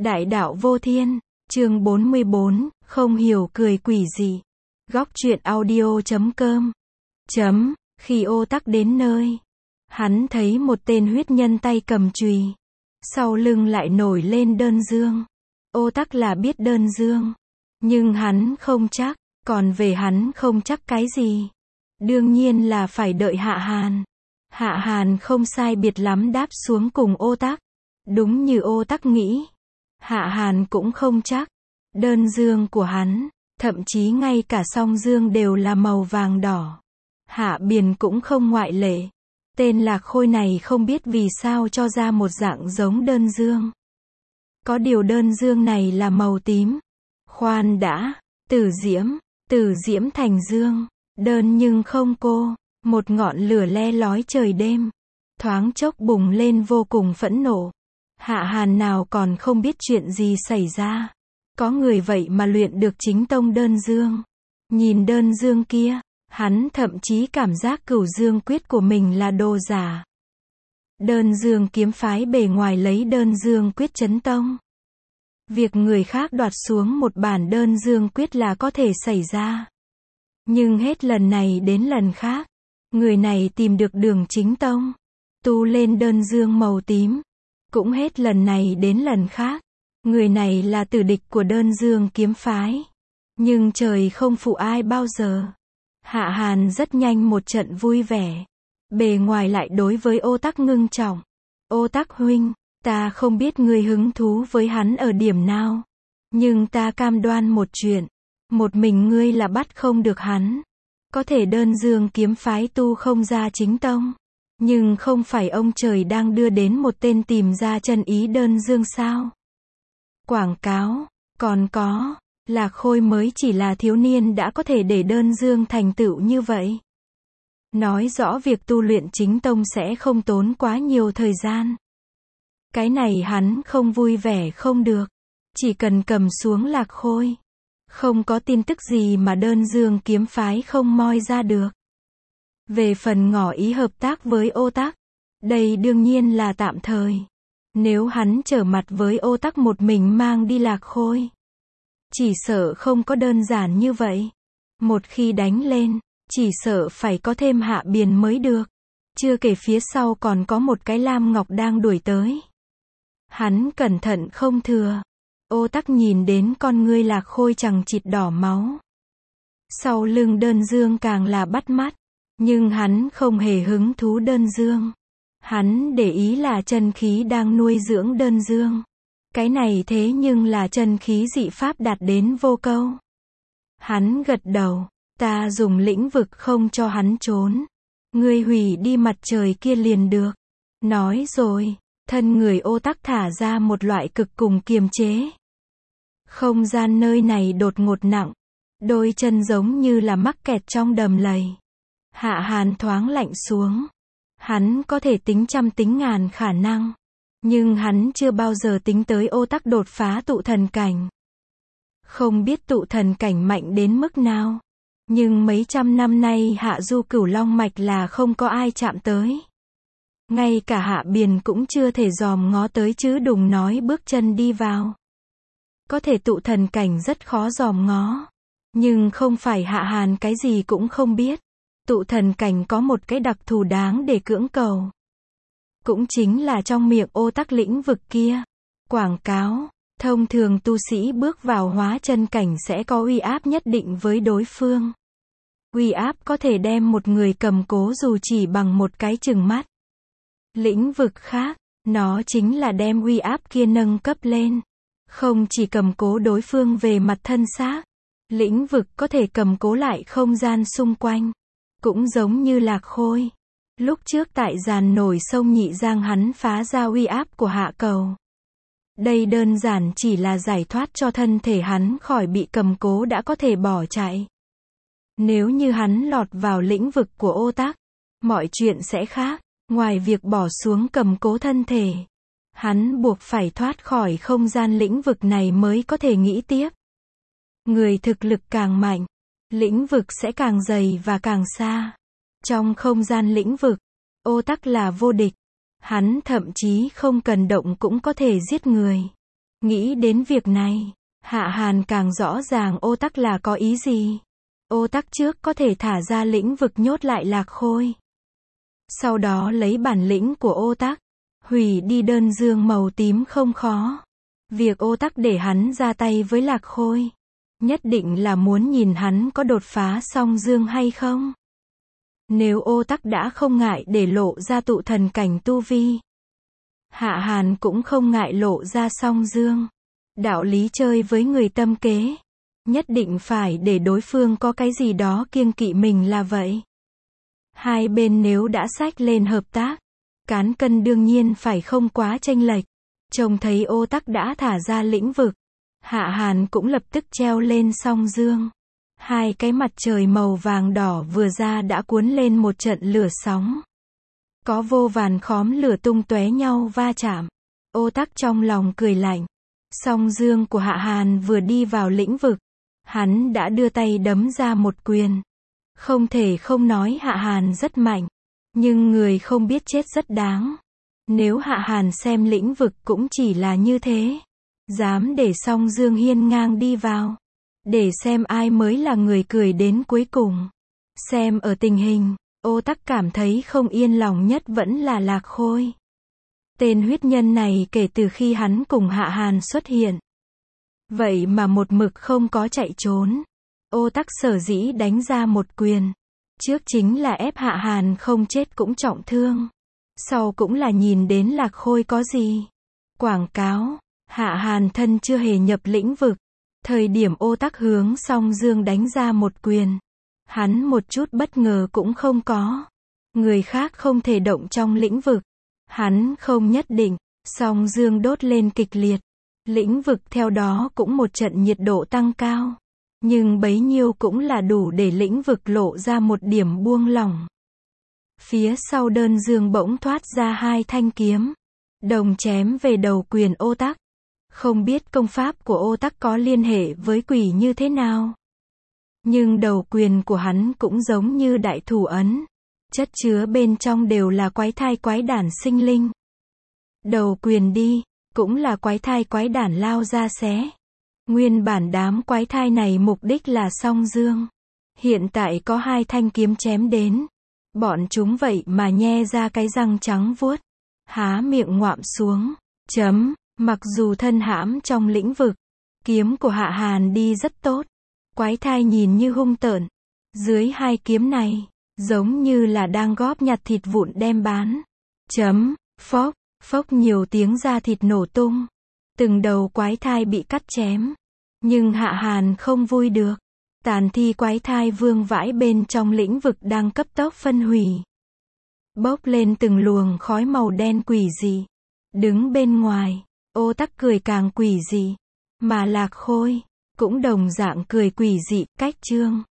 Đại đạo vô thiên, chương 44, không hiểu cười quỷ gì. Góc truyện audio.com. Khi Ô Tắc đến nơi, hắn thấy một tên huyết nhân tay cầm chùy, sau lưng lại nổi lên đơn dương. Ô Tắc là biết đơn dương, nhưng hắn không chắc, còn về hắn không chắc cái gì. Đương nhiên là phải đợi Hạ Hàn. Hạ Hàn không sai biệt lắm đáp xuống cùng Ô Tắc. Đúng như Ô Tắc nghĩ, Hạ Hàn cũng không chắc. Đơn dương của hắn, thậm chí ngay cả song dương đều là màu vàng đỏ. Hạ Biền cũng không ngoại lệ. Tên Lạc Khôi này không biết vì sao cho ra một dạng giống đơn dương. Có điều đơn dương này là màu tím. Khoan đã, tử diễm thành dương, đơn nhưng không cô. Một ngọn lửa le lói trời đêm, thoáng chốc bùng lên vô cùng phẫn nộ. Hạ Hàn nào còn không biết chuyện gì xảy ra. Có người vậy mà luyện được chính tông đơn dương. Nhìn đơn dương kia, hắn thậm chí cảm giác Cửu Dương quyết của mình là đồ giả. Đơn dương kiếm phái bề ngoài lấy đơn dương quyết chấn tông. Việc người khác đoạt xuống một bản đơn dương quyết là có thể xảy ra. Nhưng hết lần này đến lần khác, người này tìm được đường chính tông, tu lên đơn dương màu tím. Cũng hết lần này đến lần khác, người này là tử địch của đơn dương kiếm phái. Nhưng trời không phụ ai bao giờ. Hạ Hàn rất nhanh một trận vui vẻ. Bề ngoài lại đối với Ô Tắc ngưng trọng. Ô Tắc huynh, ta không biết ngươi hứng thú với hắn ở điểm nào. Nhưng ta cam đoan một chuyện. Một mình ngươi là bắt không được hắn. Có thể đơn dương kiếm phái tu không ra chính tông. Nhưng không phải ông trời đang đưa đến một tên tìm ra chân ý đơn dương sao? Quảng cáo, còn có, Lạc Khôi mới chỉ là thiếu niên đã có thể để đơn dương thành tựu như vậy. Nói rõ việc tu luyện chính tông sẽ không tốn quá nhiều thời gian. Cái này hắn không vui vẻ không được. Chỉ cần cầm xuống Lạc Khôi. Không có tin tức gì mà đơn dương kiếm phái không moi ra được. Về phần ngỏ ý hợp tác với Ô Tắc, đây đương nhiên là tạm thời. Nếu hắn trở mặt với Ô Tắc một mình mang đi Lạc Khôi, chỉ sợ không có đơn giản như vậy. Một khi đánh lên, chỉ sợ phải có thêm Hạ Biền mới được. Chưa kể phía sau còn có một cái Lam Ngọc đang đuổi tới. Hắn cẩn thận không thừa. Ô Tắc nhìn đến con ngươi Lạc Khôi chằng chịt đỏ máu. Sau lưng đơn dương càng là bắt mắt. Nhưng hắn không hề hứng thú đơn dương. Hắn để ý là chân khí đang nuôi dưỡng đơn dương. Cái này thế nhưng là chân khí dị pháp đạt đến vô câu. Hắn gật đầu. Ta dùng lĩnh vực không cho hắn trốn. Ngươi hủy đi mặt trời kia liền được. Nói rồi, thân người Ô Tắc thả ra một loại cực cùng kiềm chế. Không gian nơi này đột ngột nặng. Đôi chân giống như là mắc kẹt trong đầm lầy. Hạ Hàn thoáng lạnh xuống. Hắn có thể tính trăm tính ngàn khả năng. Nhưng hắn chưa bao giờ tính tới Ô Tắc đột phá tụ thần cảnh. Không biết tụ thần cảnh mạnh đến mức nào. Nhưng mấy trăm năm nay Hạ Du Cửu Long Mạch là không có ai chạm tới. Ngay cả Hạ Biền cũng chưa thể dòm ngó tới chứ đừng nói bước chân đi vào. Có thể tụ thần cảnh rất khó dòm ngó. Nhưng không phải Hạ Hàn cái gì cũng không biết. Tụ thần cảnh có một cái đặc thù đáng để cưỡng cầu. Cũng chính là trong miệng Ô Tắc lĩnh vực kia. Quảng cáo, thông thường tu sĩ bước vào hóa chân cảnh sẽ có uy áp nhất định với đối phương. Uy áp có thể đem một người cầm cố dù chỉ bằng một cái chừng mắt. Lĩnh vực khác, nó chính là đem uy áp kia nâng cấp lên. Không chỉ cầm cố đối phương về mặt thân xác. Lĩnh vực có thể cầm cố lại không gian xung quanh. Cũng giống như Lạc Khôi. Lúc trước tại giàn nổi sông Nhị Giang hắn phá ra uy áp của Hạ Cầu. Đây đơn giản chỉ là giải thoát cho thân thể hắn khỏi bị cầm cố đã có thể bỏ chạy. Nếu như hắn lọt vào lĩnh vực của Ô Tắc, mọi chuyện sẽ khác. Ngoài việc bỏ xuống cầm cố thân thể, hắn buộc phải thoát khỏi không gian lĩnh vực này mới có thể nghĩ tiếp. Người thực lực càng mạnh, lĩnh vực sẽ càng dày và càng xa. Trong không gian lĩnh vực, Ô Tắc là vô địch. Hắn thậm chí không cần động cũng có thể giết người. Nghĩ đến việc này, Hạ Hàn càng rõ ràng Ô Tắc là có ý gì. Ô Tắc trước có thể thả ra lĩnh vực nhốt lại Lạc Khôi. Sau đó lấy bản lĩnh của Ô Tắc, hủy đi đơn dương màu tím không khó. Việc Ô Tắc để hắn ra tay với Lạc Khôi, nhất định là muốn nhìn hắn có đột phá song dương hay không. Nếu Ô Tắc đã không ngại để lộ ra tụ thần cảnh tu vi, Hạ Hàn cũng không ngại lộ ra song dương. Đạo lý chơi với người tâm kế, nhất định phải để đối phương có cái gì đó kiêng kỵ mình là vậy. Hai bên nếu đã xách lên hợp tác, cán cân đương nhiên phải không quá chênh lệch. Trông thấy Ô Tắc đã thả ra lĩnh vực, Hạ Hàn cũng lập tức treo lên song dương. Hai cái mặt trời màu vàng đỏ vừa ra đã cuốn lên một trận lửa sóng. Có vô vàn khóm lửa tung tóe nhau va chạm. Ô Tắc trong lòng cười lạnh. Song dương của Hạ Hàn vừa đi vào lĩnh vực, hắn đã đưa tay đấm ra một quyền. Không thể không nói Hạ Hàn rất mạnh, nhưng người không biết chết rất đáng. Nếu Hạ Hàn xem lĩnh vực cũng chỉ là như thế, dám để song dương hiên ngang đi vào, để xem ai mới là người cười đến cuối cùng. Xem ở tình hình, Ô Tắc cảm thấy không yên lòng nhất vẫn là Lạc Khôi. Tên huyết nhân này kể từ khi hắn cùng Hạ Hàn xuất hiện, vậy mà một mực không có chạy trốn. Ô Tắc sở dĩ đánh ra một quyền, trước chính là ép Hạ Hàn không chết cũng trọng thương. Sau cũng là nhìn đến Lạc Khôi có gì. Quảng cáo, Hạ Hàn thân chưa hề nhập lĩnh vực. Thời điểm Ô Tắc hướng song dương đánh ra một quyền, hắn một chút bất ngờ cũng không có. Người khác không thể động trong lĩnh vực, hắn không nhất định. Song dương đốt lên kịch liệt, lĩnh vực theo đó cũng một trận nhiệt độ tăng cao. Nhưng bấy nhiêu cũng là đủ để lĩnh vực lộ ra một điểm buông lỏng. Phía sau đơn dương bỗng thoát ra hai thanh kiếm, đồng chém về đầu quyền Ô Tắc. Không biết công pháp của Ô Tắc có liên hệ với quỷ như thế nào, nhưng đầu quyền của hắn cũng giống như đại thủ ấn, chất chứa bên trong đều là quái thai quái đản sinh linh. Đầu quyền đi, cũng là quái thai quái đản lao ra xé. Nguyên bản đám quái thai này mục đích là song dương. Hiện tại có hai thanh kiếm chém đến. Bọn chúng vậy mà nhe ra cái răng trắng vuốt, há miệng ngoạm xuống. Mặc dù thân hãm trong lĩnh vực, kiếm của Hạ Hàn đi rất tốt. Quái thai nhìn như hung tợn. Dưới hai kiếm này, giống như là đang góp nhặt thịt vụn đem bán. Phốc, phốc nhiều tiếng da thịt nổ tung. Từng đầu quái thai bị cắt chém. Nhưng Hạ Hàn không vui được. Tàn thi quái thai vương vãi bên trong lĩnh vực đang cấp tốc phân hủy. Bốc lên từng luồng khói màu đen quỷ dị. Đứng bên ngoài, Ô Tắc cười càng quỷ dị. Mà Lạc Khôi cũng đồng dạng cười quỷ dị, cách chương.